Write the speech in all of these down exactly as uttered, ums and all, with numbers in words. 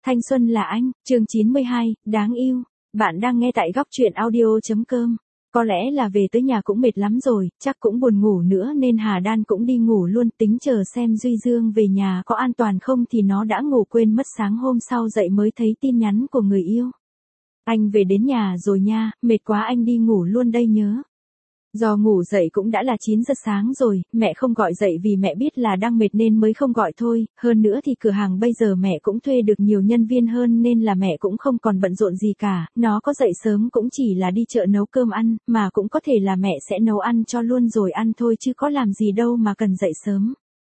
Thanh xuân là anh, chương chín mươi hai, đáng yêu. Bạn đang nghe tại góc truyện audio.com. Có lẽ là về tới nhà cũng mệt lắm rồi, chắc cũng buồn ngủ nữa nên Hà Đan cũng đi ngủ luôn, tính chờ xem Duy Dương về nhà có an toàn không thì nó đã ngủ quên mất, sáng hôm sau dậy mới thấy tin nhắn của người yêu. Anh về đến nhà rồi nha, mệt quá anh đi ngủ luôn đây nhớ. Do ngủ dậy cũng đã là chín giờ sáng rồi, mẹ không gọi dậy vì mẹ biết là đang mệt nên mới không gọi thôi, hơn nữa thì cửa hàng bây giờ mẹ cũng thuê được nhiều nhân viên hơn nên là mẹ cũng không còn bận rộn gì cả, nó có dậy sớm cũng chỉ là đi chợ nấu cơm ăn, mà cũng có thể là mẹ sẽ nấu ăn cho luôn rồi ăn thôi chứ có làm gì đâu mà cần dậy sớm.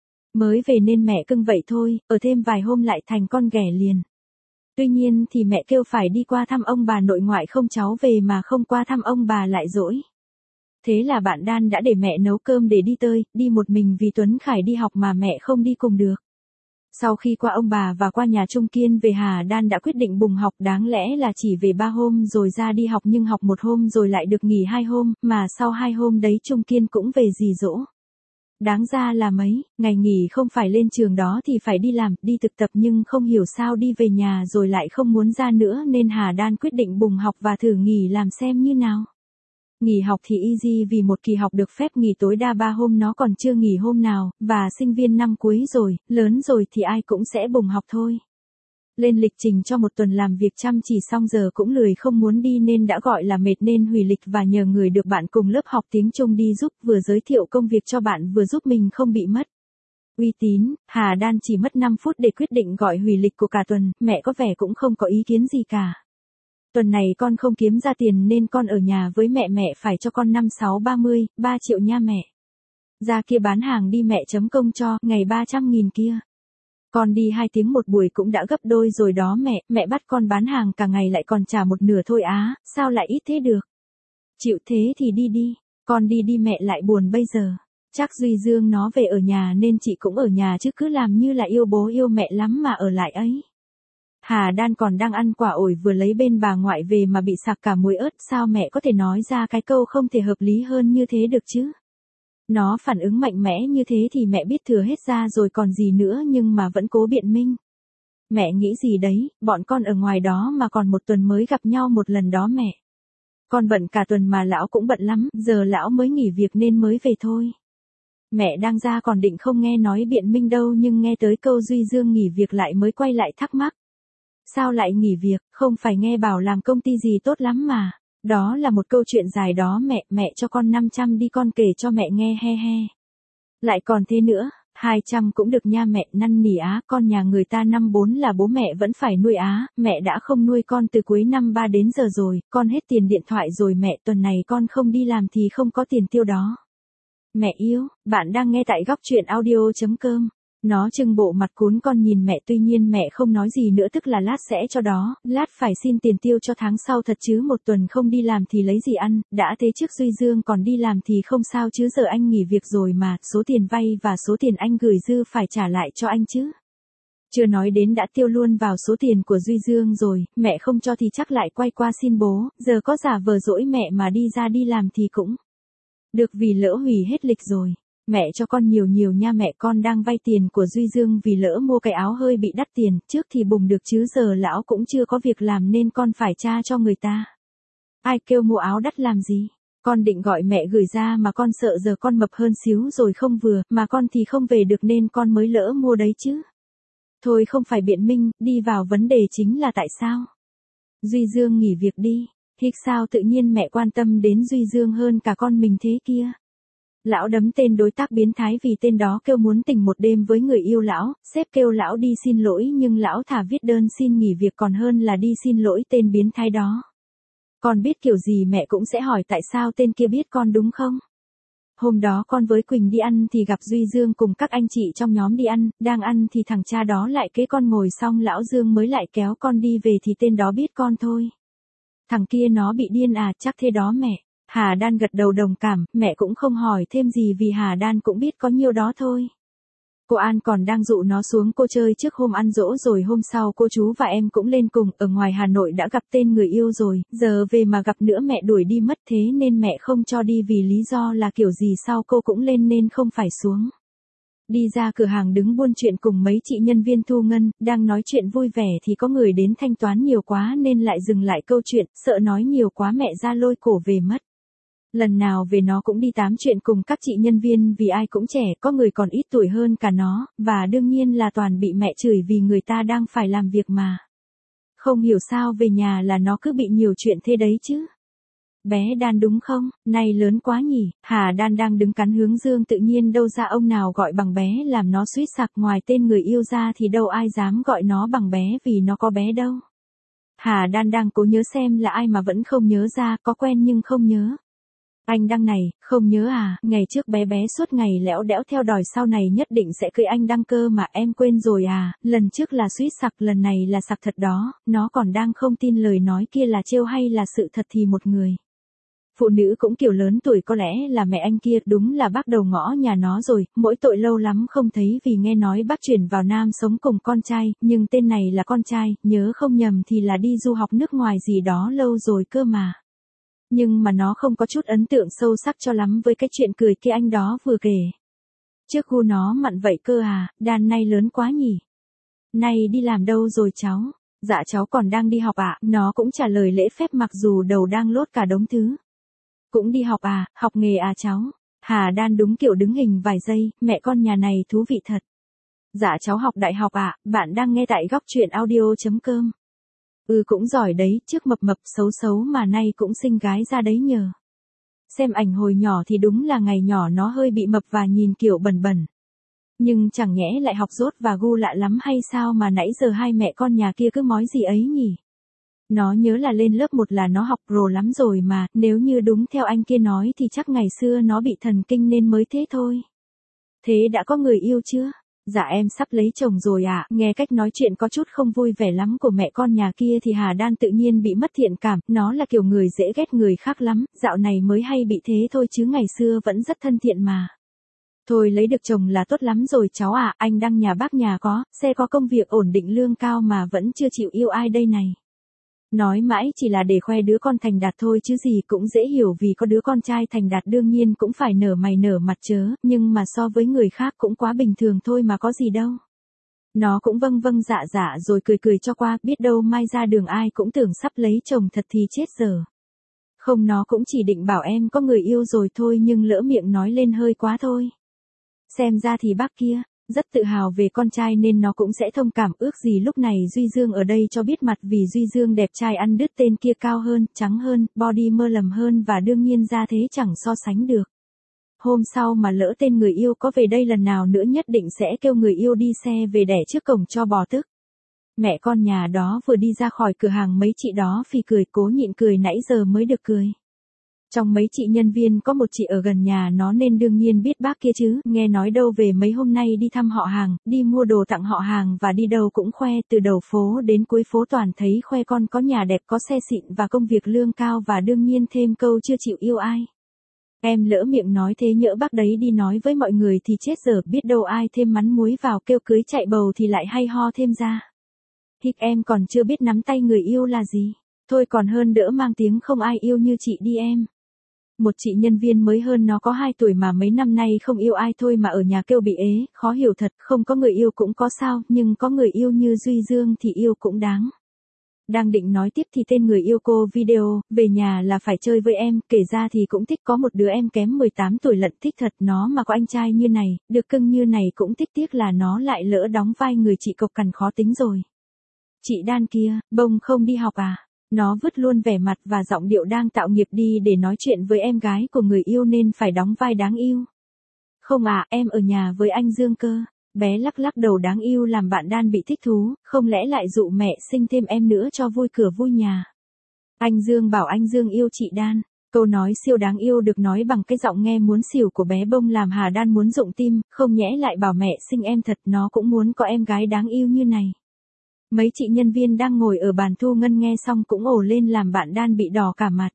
Mới về nên mẹ cưng vậy thôi, ở thêm vài hôm lại thành con ghẻ liền. Tuy nhiên thì mẹ kêu phải đi qua thăm ông bà nội ngoại không cháu về mà không qua thăm ông bà lại dỗi. Thế là bạn Đan đã để mẹ nấu cơm để đi tơi, đi một mình vì Tuấn Khải đi học mà mẹ không đi cùng được. Sau khi qua ông bà và qua nhà Trung Kiên về, Hà Đan đã quyết định bùng học, đáng lẽ là chỉ về ba hôm rồi ra đi học nhưng học một hôm rồi lại được nghỉ hai hôm, mà sau hai hôm đấy Trung Kiên cũng về dì dỗ. Đáng ra là mấy, ngày nghỉ không phải lên trường đó thì phải đi làm, đi thực tập nhưng không hiểu sao đi về nhà rồi lại không muốn ra nữa nên Hà Đan quyết định bùng học và thử nghỉ làm xem như nào. Nghỉ học thì easy vì một kỳ học được phép nghỉ tối đa ba hôm, nó còn chưa nghỉ hôm nào, và sinh viên năm cuối rồi, lớn rồi thì ai cũng sẽ bùng học thôi. Lên lịch trình cho một tuần làm việc chăm chỉ xong giờ cũng lười không muốn đi nên đã gọi là mệt nên hủy lịch và nhờ người được bạn cùng lớp học tiếng Trung đi giúp, vừa giới thiệu công việc cho bạn vừa giúp mình không bị mất uy tín. Hà Đan chỉ mất năm phút để quyết định gọi hủy lịch của cả tuần, mẹ có vẻ cũng không có ý kiến gì cả. Tuần này con không kiếm ra tiền nên con ở nhà với mẹ, mẹ phải cho con năm sáu ba mươi, ba triệu nha mẹ. Ra kia bán hàng đi mẹ chấm công cho, ngày ba trăm nghìn kia. Con đi hai tiếng một buổi cũng đã gấp đôi rồi đó mẹ, mẹ bắt con bán hàng cả ngày lại còn trả một nửa thôi á, sao lại ít thế được. Chịu thế thì đi đi, con đi đi mẹ lại buồn bây giờ. Chắc Duy Dương nó về ở nhà nên chị cũng ở nhà chứ cứ làm như là yêu bố yêu mẹ lắm mà ở lại ấy. Hà Đan còn đang ăn quả ổi vừa lấy bên bà ngoại về mà bị sặc cả muối ớt, sao mẹ có thể nói ra cái câu không thể hợp lý hơn như thế được chứ. Nó phản ứng mạnh mẽ như thế thì mẹ biết thừa hết ra rồi còn gì nữa nhưng mà vẫn cố biện minh. Mẹ nghĩ gì đấy, bọn con ở ngoài đó mà còn một tuần mới gặp nhau một lần đó mẹ. Con bận cả tuần mà lão cũng bận lắm, giờ lão mới nghỉ việc nên mới về thôi. Mẹ đang ra còn định không nghe nói biện minh đâu nhưng nghe tới câu Duy Dương nghỉ việc lại mới quay lại thắc mắc. Sao lại nghỉ việc, không phải nghe bảo làm công ty gì tốt lắm mà. Đó là một câu chuyện dài đó mẹ, mẹ cho con năm trăm đi con kể cho mẹ nghe he he. Lại còn thế nữa, hai trăm cũng được nha mẹ, năn nỉ á, con nhà người ta năm bốn là bố mẹ vẫn phải nuôi á, mẹ đã không nuôi con từ cuối năm ba đến giờ rồi, con hết tiền điện thoại rồi mẹ, tuần này con không đi làm thì không có tiền tiêu đó. Mẹ yêu, bạn đang nghe tại góc truyện audio.com. Nó trưng bộ mặt cuốn con nhìn mẹ, tuy nhiên mẹ không nói gì nữa, tức là lát sẽ cho đó, lát phải xin tiền tiêu cho tháng sau thật chứ một tuần không đi làm thì lấy gì ăn, đã thế trước Duy Dương còn đi làm thì không sao chứ giờ anh nghỉ việc rồi mà, số tiền vay và số tiền anh gửi dư phải trả lại cho anh chứ. Chưa nói đến đã tiêu luôn vào số tiền của Duy Dương rồi, mẹ không cho thì chắc lại quay qua xin bố, giờ có giả vờ dỗi mẹ mà đi ra đi làm thì cũng được vì lỡ hủy hết lịch rồi. Mẹ cho con nhiều nhiều nha mẹ, con đang vay tiền của Duy Dương vì lỡ mua cái áo hơi bị đắt tiền, trước thì bùng được chứ giờ lão cũng chưa có việc làm nên con phải tra cho người ta. Ai kêu mua áo đắt làm gì, con định gọi mẹ gửi ra mà con sợ giờ con mập hơn xíu rồi không vừa, mà con thì không về được nên con mới lỡ mua đấy chứ. Thôi không phải biện minh, đi vào vấn đề chính là tại sao Duy Dương nghỉ việc đi, thì sao tự nhiên mẹ quan tâm đến Duy Dương hơn cả con mình thế kia. Lão đấm tên đối tác biến thái vì tên đó kêu muốn tình một đêm với người yêu lão, sếp kêu lão đi xin lỗi nhưng lão thà viết đơn xin nghỉ việc còn hơn là đi xin lỗi tên biến thái đó. Con biết kiểu gì mẹ cũng sẽ hỏi tại sao tên kia biết con đúng không? Hôm đó con với Quỳnh đi ăn thì gặp Duy Dương cùng các anh chị trong nhóm đi ăn, đang ăn thì thằng cha đó lại kế con ngồi xong lão Dương mới lại kéo con đi về thì tên đó biết con thôi. Thằng kia nó bị điên à, chắc thế đó mẹ. Hà Đan gật đầu đồng cảm, mẹ cũng không hỏi thêm gì vì Hà Đan cũng biết có nhiêu đó thôi. Cô An còn đang dụ nó xuống cô chơi trước hôm ăn dỗ rồi hôm sau cô chú và em cũng lên cùng, ở ngoài Hà Nội đã gặp tên người yêu rồi, giờ về mà gặp nữa mẹ đuổi đi mất thế nên mẹ không cho đi vì lý do là kiểu gì sau cô cũng lên nên không phải xuống. Đi ra cửa hàng đứng buôn chuyện cùng mấy chị nhân viên thu ngân, đang nói chuyện vui vẻ thì có người đến thanh toán nhiều quá nên lại dừng lại câu chuyện, sợ nói nhiều quá mẹ ra lôi cổ về mất. Lần nào về nó cũng đi tám chuyện cùng các chị nhân viên vì ai cũng trẻ, có người còn ít tuổi hơn cả nó, và đương nhiên là toàn bị mẹ chửi vì người ta đang phải làm việc mà. Không hiểu sao về nhà là nó cứ bị nhiều chuyện thế đấy chứ. Bé Đan đúng không, này lớn quá nhỉ, Hà Đan đang đứng cắn hướng dương tự nhiên đâu ra ông nào gọi bằng bé làm nó suýt sặc, ngoài tên người yêu ra thì đâu ai dám gọi nó bằng bé vì nó có bé đâu. Hà Đan đang cố nhớ xem là ai mà vẫn không nhớ ra, có quen nhưng không nhớ. Anh Đăng này, không nhớ à, ngày trước bé bé suốt ngày lẽo đẽo theo đòi sau này nhất định sẽ cưới anh Đăng cơ mà em quên rồi à, lần trước là suýt sặc lần này là sặc thật đó, nó còn đang không tin lời nói kia là trêu hay là sự thật thì một người. Phụ nữ cũng kiểu lớn tuổi có lẽ là mẹ anh kia, đúng là bác đầu ngõ nhà nó rồi, mỗi tội lâu lắm không thấy vì nghe nói bác chuyển vào Nam sống cùng con trai, nhưng tên này là con trai, nhớ không nhầm thì là đi du học nước ngoài gì đó lâu rồi cơ mà. Nhưng mà nó không có chút ấn tượng sâu sắc cho lắm với cái chuyện cười kia anh đó vừa kể. Trước gu nó mặn vậy cơ à, Đan nay lớn quá nhỉ. Nay đi làm đâu rồi cháu? Dạ cháu còn đang đi học ạ, à. Nó cũng trả lời lễ phép mặc dù đầu đang lốt cả đống thứ. Cũng đi học à, học nghề à cháu? Hà Đan đúng kiểu đứng hình vài giây, mẹ con nhà này thú vị thật. Dạ cháu học đại học ạ, à, bạn đang nghe tại góc truyện audio.com. Ừ cũng giỏi đấy, trước mập mập xấu xấu mà nay cũng xinh gái ra đấy nhờ. Xem ảnh hồi nhỏ thì đúng là ngày nhỏ nó hơi bị mập và nhìn kiểu bẩn bẩn. Nhưng chẳng nhẽ lại học dốt và gu lạ lắm hay sao mà nãy giờ hai mẹ con nhà kia cứ mói gì ấy nhỉ? Nó nhớ là lên lớp một là nó học pro lắm rồi mà, nếu như đúng theo anh kia nói thì chắc ngày xưa nó bị thần kinh nên mới thế thôi. Thế đã có người yêu chưa? Dạ em sắp lấy chồng rồi ạ, à. Nghe cách nói chuyện có chút không vui vẻ lắm của mẹ con nhà kia thì Hà Đan tự nhiên bị mất thiện cảm, nó là kiểu người dễ ghét người khác lắm, dạo này mới hay bị thế thôi chứ ngày xưa vẫn rất thân thiện mà. Thôi lấy được chồng là tốt lắm rồi cháu ạ, à. Anh Đăng nhà bác nhà có, xe có công việc ổn định lương cao mà vẫn chưa chịu yêu ai đây này. Nói mãi chỉ là để khoe đứa con thành đạt thôi chứ gì cũng dễ hiểu vì có đứa con trai thành đạt đương nhiên cũng phải nở mày nở mặt chớ, nhưng mà so với người khác cũng quá bình thường thôi mà có gì đâu. Nó cũng vâng vâng dạ dạ rồi cười cười cho qua, biết đâu mai ra đường ai cũng tưởng sắp lấy chồng thật thì chết giờ. Không nó cũng chỉ định bảo em có người yêu rồi thôi nhưng lỡ miệng nói lên hơi quá thôi. Xem ra thì bác kia rất tự hào về con trai nên nó cũng sẽ thông cảm, ước gì lúc này Duy Dương ở đây cho biết mặt vì Duy Dương đẹp trai ăn đứt, tên kia cao hơn, trắng hơn, body mơ lầm hơn và đương nhiên ra thế chẳng so sánh được. Hôm sau mà lỡ tên người yêu có về đây lần nào nữa nhất định sẽ kêu người yêu đi xe về đẻ trước cổng cho bò tức. Mẹ con nhà đó vừa đi ra khỏi cửa hàng mấy chị đó phì cười cố nhịn cười nãy giờ mới được cười. Trong mấy chị nhân viên có một chị ở gần nhà nó nên đương nhiên biết bác kia chứ, nghe nói đâu về mấy hôm nay đi thăm họ hàng, đi mua đồ tặng họ hàng và đi đâu cũng khoe, từ đầu phố đến cuối phố toàn thấy khoe con có nhà đẹp, có xe xịn và công việc lương cao và đương nhiên thêm câu chưa chịu yêu ai. Em lỡ miệng nói thế nhỡ bác đấy đi nói với mọi người thì chết giờ, biết đâu ai thêm mắm muối vào kêu cưới chạy bầu thì lại hay ho thêm ra. Hịch em còn chưa biết nắm tay người yêu là gì, thôi còn hơn đỡ mang tiếng không ai yêu như chị đi em. Một chị nhân viên mới hơn nó có hai tuổi mà mấy năm nay không yêu ai thôi mà ở nhà kêu bị ế, khó hiểu thật, không có người yêu cũng có sao, nhưng có người yêu như Duy Dương thì yêu cũng đáng. Đang định nói tiếp thì tên người yêu cô video, về nhà là phải chơi với em, kể ra thì cũng thích, có một đứa em kém mười tám tuổi lận, thích thật, nó mà có anh trai như này, được cưng như này cũng thích, tiếc là nó lại lỡ đóng vai người chị cộc cằn khó tính rồi. Chị Đan kia, bông không đi học à? Nó vứt luôn vẻ mặt và giọng điệu đang tạo nghiệp đi để nói chuyện với em gái của người yêu nên phải đóng vai đáng yêu. Không à, em ở nhà với anh Dương cơ. Bé lắc lắc đầu đáng yêu làm bạn Đan bị thích thú, không lẽ lại dụ mẹ sinh thêm em nữa cho vui cửa vui nhà. Anh Dương bảo anh Dương yêu chị Đan. Câu nói siêu đáng yêu được nói bằng cái giọng nghe muốn xỉu của bé bông làm Hà Đan muốn rụng tim, không nhẽ lại bảo mẹ sinh em thật, nó cũng muốn có em gái đáng yêu như này. Mấy chị nhân viên đang ngồi ở bàn thu ngân nghe xong cũng ồ lên làm bạn Đan bị đỏ cả mặt.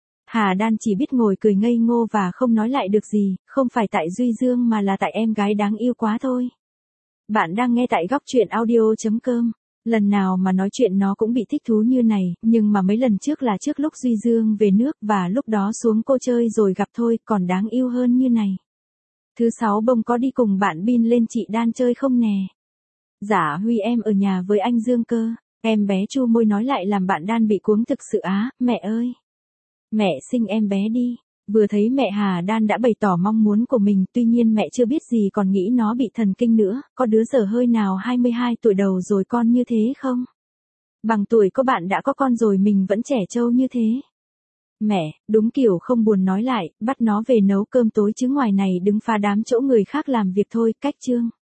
Hà Đan chỉ biết ngồi cười ngây ngô và không nói lại được gì, không phải tại Duy Dương mà là tại em gái đáng yêu quá thôi. Bạn đang nghe tại góc truyện audio.com. Lần nào mà nói chuyện nó cũng bị thích thú như này, nhưng mà mấy lần trước là trước lúc Duy Dương về nước và lúc đó xuống cô chơi rồi gặp thôi, còn đáng yêu hơn như này. Thứ sáu bông có đi cùng bạn Bin lên chị Đan chơi không nè? Dạ Huy em ở nhà với anh Dương cơ. Em bé chu môi nói lại làm bạn Đan bị cuống thực sự á, mẹ ơi. Mẹ sinh em bé đi. Vừa thấy mẹ Hà Đan đã bày tỏ mong muốn của mình, tuy nhiên mẹ chưa biết gì còn nghĩ nó bị thần kinh nữa, có đứa dở hơi nào hai mươi hai tuổi đầu rồi con như thế không? Bằng tuổi có bạn đã có con rồi mình vẫn trẻ trâu như thế. Mẹ, đúng kiểu không buồn nói lại, bắt nó về nấu cơm tối chứ ngoài này đứng phá đám chỗ người khác làm việc thôi, cách chương.